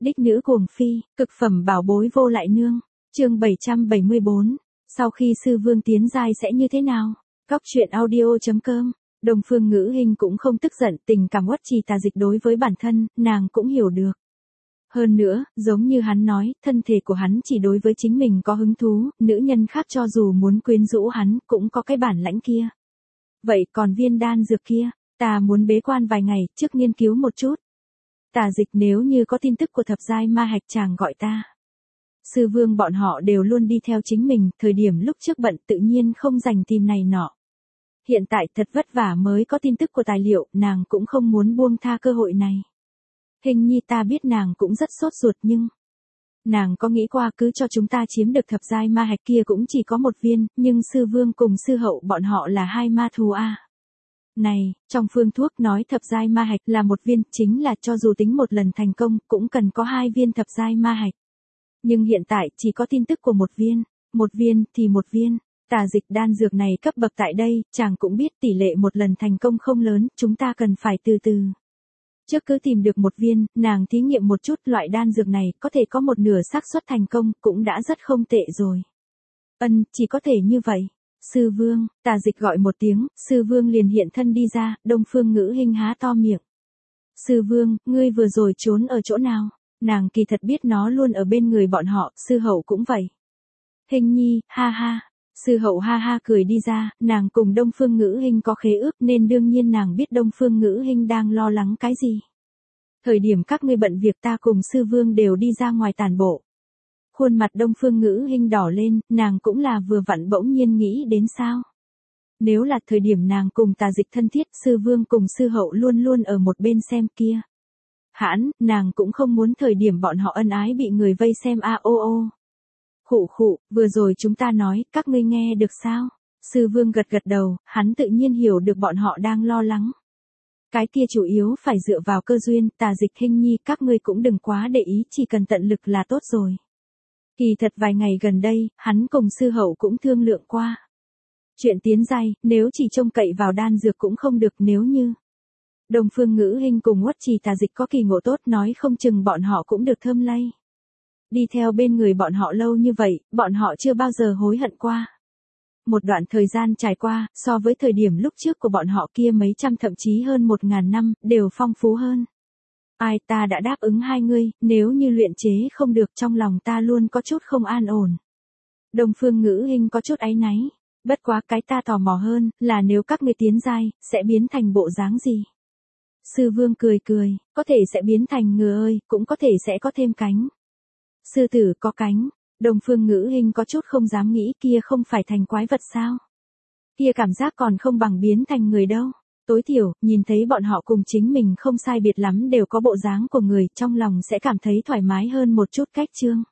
Đích nữ cuồng phi, cực phẩm bảo bối vô lại nương. Chương 774. Sau khi sư vương tiến giai sẽ như thế nào? Góc truyện audio.com. Đông Phương Ngữ Hinh cũng không tức giận, tình cảm Uất Trì Tà Dịch đối với bản thân, nàng cũng hiểu được. Hơn nữa, giống như hắn nói, thân thể của hắn chỉ đối với chính mình có hứng thú, nữ nhân khác cho dù muốn quyến rũ hắn, cũng có cái bản lãnh kia. Vậy còn viên đan dược kia, ta muốn bế quan vài ngày, trước nghiên cứu một chút. Tà Dịch nếu như có tin tức của thập giai ma hạch chàng gọi ta. Sư vương bọn họ đều luôn đi theo chính mình, thời điểm lúc trước bận tự nhiên không dành tìm này nọ. Hiện tại thật vất vả mới có tin tức của tài liệu, nàng cũng không muốn buông tha cơ hội này. Hình nhi ta biết nàng cũng rất sốt ruột nhưng... Nàng có nghĩ qua cứ cho chúng ta chiếm được thập giai ma hạch kia cũng chỉ có một viên, nhưng sư vương cùng sư hậu bọn họ là hai ma thù a. Này, trong phương thuốc nói thập giai ma hạch là một viên, chính là cho dù tính một lần thành công, cũng cần có 2 viên thập giai ma hạch. Nhưng hiện tại chỉ có tin tức của một viên thì một viên. Tà Dịch đan dược này cấp bậc tại đây, chàng cũng biết tỷ lệ một lần thành công không lớn, chúng ta cần phải từ từ. Trước cứ tìm được một viên, nàng thí nghiệm một chút loại đan dược này, có thể có một nửa xác suất thành công, cũng đã rất không tệ rồi. Chỉ có thể như vậy. Sư vương, Tà Dịch gọi một tiếng, sư vương liền hiện thân đi ra, Đông Phương Ngữ Hinh há to miệng. Sư vương, ngươi vừa rồi trốn ở chỗ nào? Nàng kỳ thật biết nó luôn ở bên người bọn họ, sư hậu cũng vậy. Hình nhi, ha ha. Sư hậu ha ha cười đi ra, nàng cùng Đông Phương Ngữ Hinh có khế ước nên đương nhiên nàng biết Đông Phương Ngữ Hinh đang lo lắng cái gì. Thời điểm các ngươi bận việc ta cùng sư vương đều đi ra ngoài tản bộ. Khuôn mặt Đông Phương Ngữ Hinh đỏ lên, nàng cũng là vừa vặn bỗng nhiên nghĩ đến sao. Nếu là thời điểm nàng cùng Tà Dịch thân thiết, sư vương cùng sư hậu luôn luôn ở một bên xem kia. Nàng cũng không muốn thời điểm bọn họ ân ái bị người vây xem a ô ô. Khụ, vừa rồi chúng ta nói, các ngươi nghe được sao? Sư vương gật đầu, hắn tự nhiên hiểu được bọn họ đang lo lắng. Cái kia chủ yếu phải dựa vào cơ duyên, Tà Dịch Hinh nhi các ngươi cũng đừng quá để ý, chỉ cần tận lực là tốt rồi. Kỳ thật vài ngày gần đây, hắn cùng sư hậu cũng thương lượng qua. Chuyện tiến giai, nếu chỉ trông cậy vào đan dược cũng không được, nếu như Đông Phương Ngữ Hinh cùng Uất Trì Tà Dịch có kỳ ngộ tốt, nói không chừng bọn họ cũng được thơm lây. Đi theo bên người bọn họ lâu như vậy, bọn họ chưa bao giờ hối hận qua. Một đoạn thời gian trải qua, so với thời điểm lúc trước của bọn họ kia mấy trăm thậm chí hơn 1000 năm, đều phong phú hơn. Ai, ta đã đáp ứng hai ngươi, nếu như luyện chế không được, trong lòng ta luôn có chút không an ổn. Đông Phương Ngữ Hinh có chút áy náy. Bất quá cái ta tò mò hơn, là nếu các ngươi tiến giai, sẽ biến thành bộ dáng gì? Sư vương cười, có thể sẽ biến thành ngựa ơi, cũng có thể sẽ có thêm cánh. Sư tử có cánh. Đông Phương Ngữ Hinh có chút không dám nghĩ, kia không phải thành quái vật sao? Kia cảm giác còn không bằng biến thành người đâu. Tối thiểu, nhìn thấy bọn họ cùng chính mình không sai biệt lắm đều có bộ dáng của người, trong lòng sẽ cảm thấy thoải mái hơn một chút. Cách chương